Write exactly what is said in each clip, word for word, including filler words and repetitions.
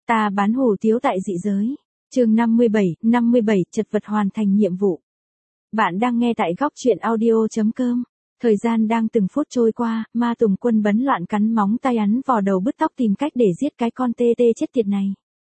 Ta bán hủ tiếu tại dị giới. Chương năm mươi bảy, năm mươi bảy, chật vật hoàn thành nhiệm vụ. Bạn đang nghe tại góc truyện audio chấm com. Thời gian đang từng phút trôi qua, Ma Tùng Quân bấn loạn cắn móng tay ấn vào đầu bứt tóc tìm cách để giết cái con tê tê chết tiệt này.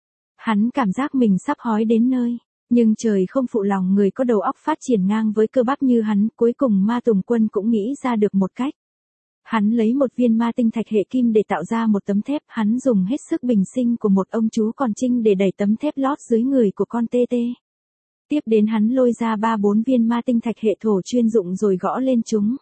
Hắn cảm giác mình sắp hói đến nơi, nhưng trời không phụ lòng người có đầu óc phát triển ngang với cơ bắp như hắn, cuối cùng Ma Tùng Quân cũng nghĩ ra được một cách. Hắn lấy một viên ma tinh thạch hệ kim để tạo ra một tấm thép, hắn dùng hết sức bình sinh của một ông chú còn trinh để đẩy tấm thép lót dưới người của con tê tê. Tiếp đến hắn lôi ra ba bốn viên ma tinh thạch hệ thổ chuyên dụng rồi gõ lên chúng.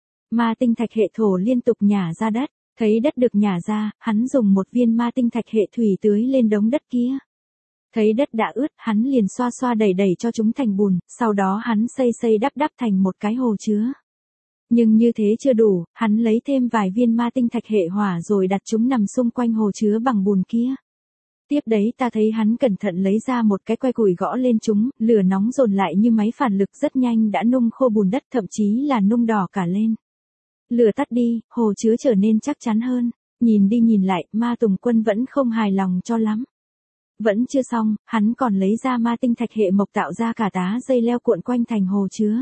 Ma tinh thạch hệ thổ liên tục nhả ra đất, thấy đất được nhả ra, hắn dùng một viên ma tinh thạch hệ thủy tưới lên đống đất kia. Thấy đất đã ướt, hắn liền xoa xoa đẩy đẩy cho chúng thành bùn, sau đó hắn xây xây đắp đắp thành một cái hồ chứa. Nhưng như thế chưa đủ, hắn lấy thêm vài viên ma tinh thạch hệ hỏa rồi đặt chúng nằm xung quanh hồ chứa bằng bùn kia. Tiếp đấy ta thấy hắn cẩn thận lấy ra một cái que củi gõ lên chúng, lửa nóng dồn lại như máy phản lực rất nhanh đã nung khô bùn đất, thậm chí là nung đỏ cả lên. Lửa tắt đi, hồ chứa trở nên chắc chắn hơn. Nhìn đi nhìn lại, Ma Tùng Quân vẫn không hài lòng cho lắm. Vẫn chưa xong, hắn còn lấy ra ma tinh thạch hệ mộc tạo ra cả tá dây leo cuộn quanh thành hồ chứa.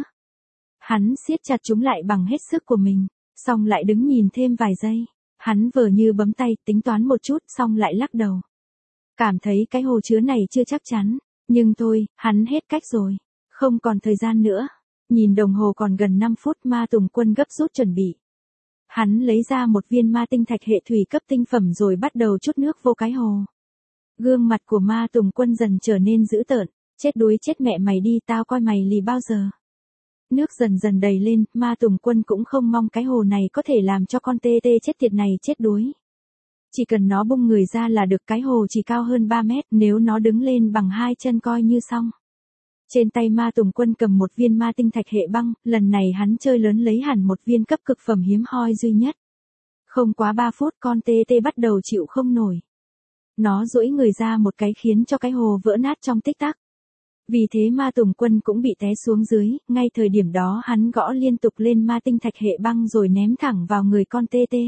Hắn siết chặt chúng lại bằng hết sức của mình, xong lại đứng nhìn thêm vài giây. Hắn vờ như bấm tay, tính toán một chút, xong lại lắc đầu. Cảm thấy cái hồ chứa này chưa chắc chắn, nhưng thôi, hắn hết cách rồi. Không còn thời gian nữa. Nhìn đồng hồ còn gần năm phút, Ma Tùng Quân gấp rút chuẩn bị. Hắn lấy ra một viên ma tinh thạch hệ thủy cấp tinh phẩm rồi bắt đầu trút nước vô cái hồ. Gương mặt của Ma Tùng Quân dần trở nên dữ tợn. Chết đuối chết mẹ mày đi, tao coi mày lì bao giờ. Nước dần dần đầy lên, Ma Tùng Quân cũng không mong cái hồ này có thể làm cho con tê tê chết tiệt này chết đuối. Chỉ cần nó bung người ra là được, cái hồ chỉ cao hơn ba mét, nếu nó đứng lên bằng hai chân coi như xong. Trên tay Ma Tùng Quân cầm một viên ma tinh thạch hệ băng, lần này hắn chơi lớn lấy hẳn một viên cấp cực phẩm hiếm hoi duy nhất. Không quá ba phút con tê tê bắt đầu chịu không nổi. Nó duỗi người ra một cái khiến cho cái hồ vỡ nát trong tích tắc. Vì thế Ma Tùng Quân cũng bị té xuống dưới, ngay thời điểm đó hắn gõ liên tục lên ma tinh thạch hệ băng rồi ném thẳng vào người con tê tê.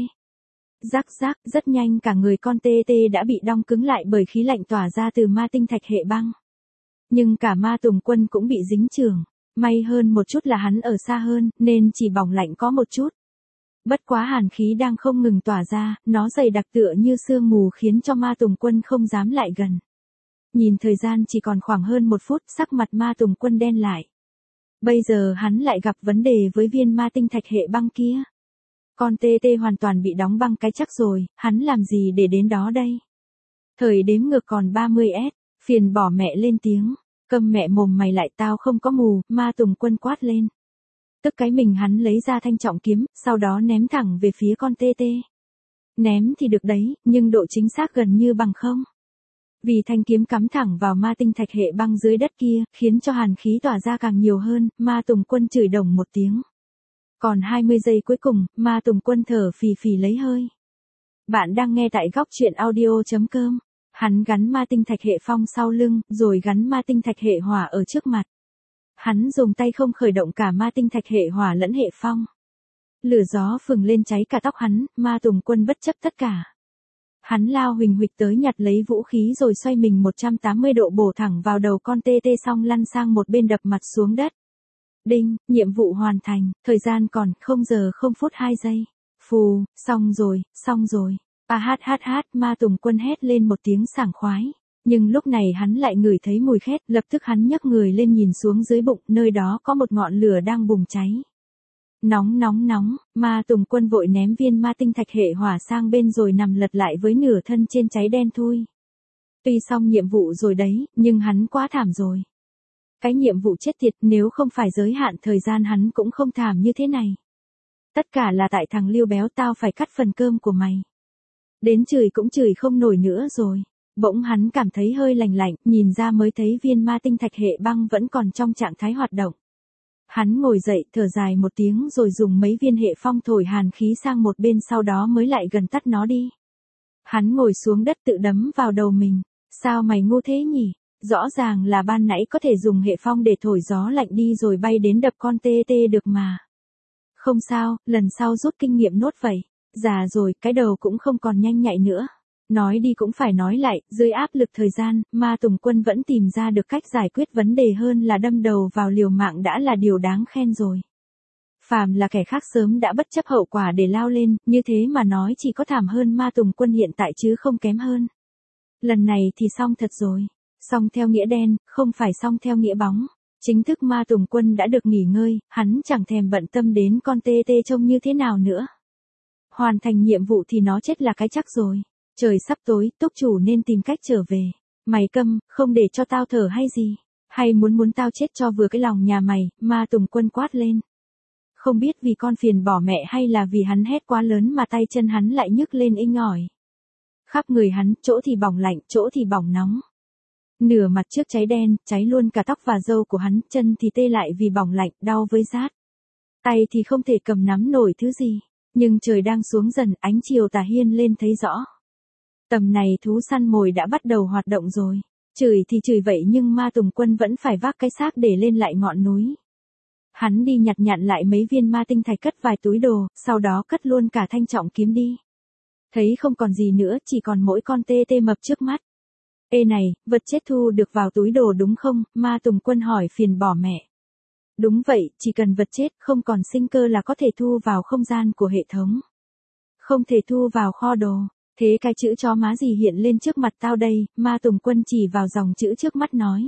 Rắc rắc, rất nhanh cả người con tê tê đã bị đong cứng lại bởi khí lạnh tỏa ra từ ma tinh thạch hệ băng. Nhưng cả Ma Tùng Quân cũng bị dính chưởng, may hơn một chút là hắn ở xa hơn, nên chỉ bỏng lạnh có một chút. Bất quá hàn khí đang không ngừng tỏa ra, nó dày đặc tựa như sương mù khiến cho Ma Tùng Quân không dám lại gần. Nhìn thời gian chỉ còn khoảng hơn một phút, sắc mặt Ma Tùng Quân đen lại. Bây giờ hắn lại gặp vấn đề với viên ma tinh thạch hệ băng kia. Con tê tê hoàn toàn bị đóng băng cái chắc rồi, hắn làm gì để đến đó đây? Thời đếm ngược còn ba mươi S, phiền bỏ mẹ lên tiếng, câm mẹ mồm mày lại, tao không có mù, Ma Tùng Quân quát lên. Tức cái mình hắn lấy ra thanh trọng kiếm, sau đó ném thẳng về phía con tê tê. Ném thì được đấy, nhưng độ chính xác gần như bằng không. Vì thanh kiếm cắm thẳng vào ma tinh thạch hệ băng dưới đất kia, khiến cho hàn khí tỏa ra càng nhiều hơn, Ma Tùng Quân chửi đồng một tiếng. Còn hai mươi giây cuối cùng, Ma Tùng Quân thở phì phì lấy hơi. Bạn đang nghe tại góc truyện audio chấm com. Hắn gắn ma tinh thạch hệ phong sau lưng, rồi gắn ma tinh thạch hệ hỏa ở trước mặt. Hắn dùng tay không khởi động cả ma tinh thạch hệ hỏa lẫn hệ phong. Lửa gió phừng lên cháy cả tóc hắn, Ma Tùng Quân bất chấp tất cả. Hắn lao huỳnh huỵch tới nhặt lấy vũ khí rồi xoay mình một trăm tám mươi độ bổ thẳng vào đầu con tê tê, xong lăn sang một bên đập mặt xuống đất. Đinh, nhiệm vụ hoàn thành, thời gian còn không giờ không phút hai giây. Phù, xong rồi, xong rồi. A hát hát hát, Ma Tùng Quân hét lên một tiếng sảng khoái. Nhưng lúc này hắn lại ngửi thấy mùi khét, lập tức hắn nhấc người lên nhìn xuống dưới bụng, nơi đó có một ngọn lửa đang bùng cháy. Nóng nóng nóng, Ma Tùng Quân vội ném viên ma tinh thạch hệ hỏa sang bên rồi nằm lật lại với nửa thân trên cháy đen thui. Tuy xong nhiệm vụ rồi đấy, nhưng hắn quá thảm rồi. Cái nhiệm vụ chết tiệt, nếu không phải giới hạn thời gian hắn cũng không thảm như thế này. Tất cả là tại thằng Liêu béo, tao phải cắt phần cơm của mày. Đến chửi cũng chửi không nổi nữa rồi. Bỗng hắn cảm thấy hơi lành lạnh, nhìn ra mới thấy viên ma tinh thạch hệ băng vẫn còn trong trạng thái hoạt động. Hắn ngồi dậy, thở dài một tiếng rồi dùng mấy viên hệ phong thổi hàn khí sang một bên, sau đó mới lại gần tắt nó đi. Hắn ngồi xuống đất tự đấm vào đầu mình. Sao mày ngu thế nhỉ? Rõ ràng là ban nãy có thể dùng hệ phong để thổi gió lạnh đi rồi bay đến đập con tê tê được mà. Không sao, lần sau rút kinh nghiệm nốt vậy. Già rồi, cái đầu cũng không còn nhanh nhạy nữa. Nói đi cũng phải nói lại, dưới áp lực thời gian, Ma Tùng Quân vẫn tìm ra được cách giải quyết vấn đề hơn là đâm đầu vào liều mạng đã là điều đáng khen rồi. Phàm là kẻ khác sớm đã bất chấp hậu quả để lao lên, như thế mà nói chỉ có thảm hơn Ma Tùng Quân hiện tại chứ không kém hơn. Lần này thì xong thật rồi. Xong theo nghĩa đen, không phải xong theo nghĩa bóng. Chính thức Ma Tùng Quân đã được nghỉ ngơi, hắn chẳng thèm bận tâm đến con tê tê trông như thế nào nữa. Hoàn thành nhiệm vụ thì nó chết là cái chắc rồi. Trời sắp tối, túc chủ nên tìm cách trở về. Mày câm, không để cho tao thở hay gì? Hay muốn muốn tao chết cho vừa cái lòng nhà mày, Ma Tùng Quân quát lên. Không biết vì con phiền bỏ mẹ hay là vì hắn hét quá lớn mà tay chân hắn lại nhức lên inh ỏi. Khắp người hắn, chỗ thì bỏng lạnh, chỗ thì bỏng nóng. Nửa mặt trước cháy đen, cháy luôn cả tóc và râu của hắn, chân thì tê lại vì bỏng lạnh, đau với rát. Tay thì không thể cầm nắm nổi thứ gì. Nhưng trời đang xuống dần, ánh chiều tà hiên lên thấy rõ. Tầm này thú săn mồi đã bắt đầu hoạt động rồi. Chửi thì chửi vậy nhưng Ma Tùng Quân vẫn phải vác cái xác để lên lại ngọn núi. Hắn đi nhặt nhặn lại mấy viên ma tinh thạch, cất vài túi đồ, sau đó cất luôn cả thanh trọng kiếm đi. Thấy không còn gì nữa, chỉ còn mỗi con tê tê mập trước mắt. Ê này, vật chết thu được vào túi đồ đúng không? Ma Tùng Quân hỏi phiền bỏ mẹ. Đúng vậy, chỉ cần vật chết không còn sinh cơ là có thể thu vào không gian của hệ thống. Không thể thu vào kho đồ. Thế cái chữ chó má gì hiện lên trước mặt tao đây? Ma Tùng Quân chỉ vào dòng chữ trước mắt nói.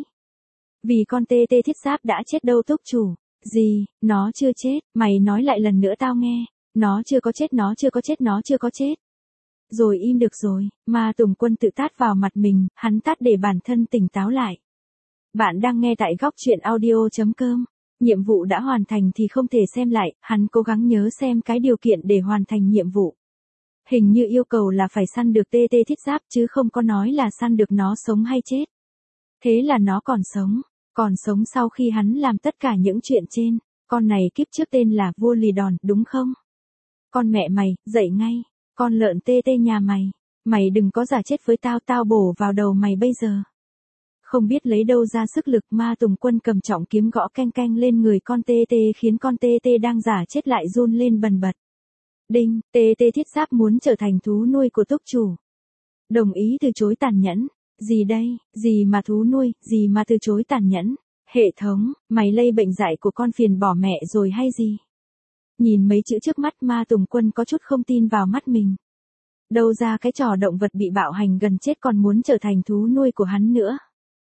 Vì con tê tê thiết giáp đã chết đâu túc chủ. Gì, nó chưa chết, mày nói lại lần nữa tao nghe. Nó chưa có chết, nó chưa có chết, nó chưa có chết. Rồi im được rồi, Ma Tùng Quân tự tát vào mặt mình, hắn tát để bản thân tỉnh táo lại. Bạn đang nghe tại góc truyện audio chấm com. Nhiệm vụ đã hoàn thành thì không thể xem lại, hắn cố gắng nhớ xem cái điều kiện để hoàn thành nhiệm vụ. Hình như yêu cầu là phải săn được tê tê thiết giáp chứ không có nói là săn được nó sống hay chết. Thế là nó còn sống, còn sống sau khi hắn làm tất cả những chuyện trên. Con này kiếp trước tên là vua lì đòn, đúng không? Con mẹ mày, dậy ngay. Con lợn tê tê nhà mày. Mày đừng có giả chết với tao, tao bổ vào đầu mày bây giờ. Không biết lấy đâu ra sức lực, Ma Tùng Quân cầm trọng kiếm gõ keng keng lên người con tê tê khiến con tê tê đang giả chết lại run lên bần bật. Đinh, tê tê thiết giáp muốn trở thành thú nuôi của túc chủ. Đồng ý từ chối tàn nhẫn. Gì đây, gì mà thú nuôi, gì mà từ chối tàn nhẫn. Hệ thống, mày lây bệnh dại của con phiền bỏ mẹ rồi hay gì? Nhìn mấy chữ trước mắt, Ma Tùng Quân có chút không tin vào mắt mình. Đâu ra cái trò động vật bị bạo hành gần chết còn muốn trở thành thú nuôi của hắn nữa.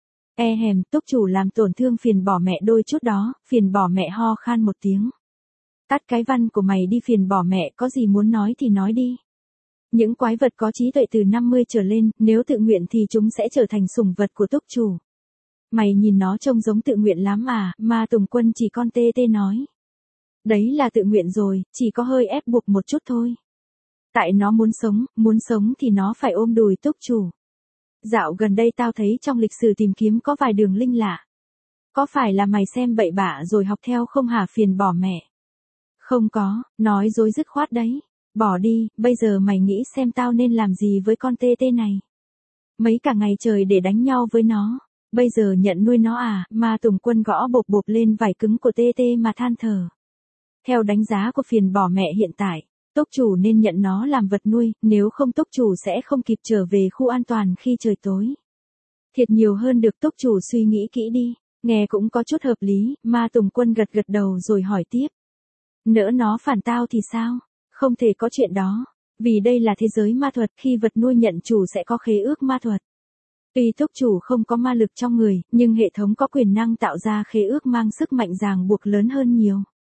E hèm, túc chủ làm tổn thương phiền bỏ mẹ đôi chút đó. Phiền bỏ mẹ ho khan một tiếng. Tắt cái văn của mày đi, phiền bỏ mẹ, có gì muốn nói thì nói đi. Những quái vật có trí tuệ từ năm mươi trở lên, nếu tự nguyện thì chúng sẽ trở thành sủng vật của túc chủ. Mày nhìn nó trông giống tự nguyện lắm à? Ma Tùng Quân chỉ con tê tê nói. Đấy là tự nguyện rồi, chỉ có hơi ép buộc một chút thôi. Tại nó muốn sống, muốn sống thì nó phải ôm đùi túc chủ. Dạo gần đây tao thấy trong lịch sử tìm kiếm có vài đường link lạ. Có phải là mày xem bậy bạ rồi học theo không hả phiền bỏ mẹ? Không có, nói dối dứt khoát đấy. Bỏ đi, bây giờ mày nghĩ xem tao nên làm gì với con tê tê này. Mấy cả ngày trời để đánh nhau với nó. Bây giờ nhận nuôi nó à? Ma Tùng Quân gõ bộp bộp lên vải cứng của tê tê mà than thở. Theo đánh giá của phiền bỏ mẹ hiện tại, túc chủ nên nhận nó làm vật nuôi, nếu không túc chủ sẽ không kịp trở về khu an toàn khi trời tối. Thiệt nhiều hơn được, túc chủ suy nghĩ kỹ đi. Nghe cũng có chút hợp lý. Ma Tùng Quân gật gật đầu rồi hỏi tiếp. Nỡ nó phản tao thì sao? Không thể có chuyện đó. Vì đây là thế giới ma thuật, khi vật nuôi nhận chủ sẽ có khế ước ma thuật. Tuy túc chủ không có ma lực trong người, nhưng hệ thống có quyền năng tạo ra khế ước mang sức mạnh ràng buộc lớn hơn nhiều.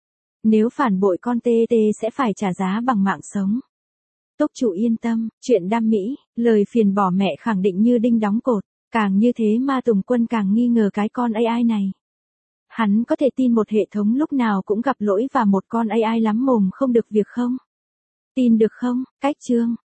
Nếu phản bội con tê tê sẽ phải trả giá bằng mạng sống. Túc chủ yên tâm, chuyện đam mỹ, lời phiền bỏ mẹ khẳng định như đinh đóng cột. Càng như thế Ma Tùng Quân càng nghi ngờ cái con a i này. Hắn có thể tin một hệ thống lúc nào cũng gặp lỗi và một con a i lắm mồm không được việc không? Tin được không? Cách chương.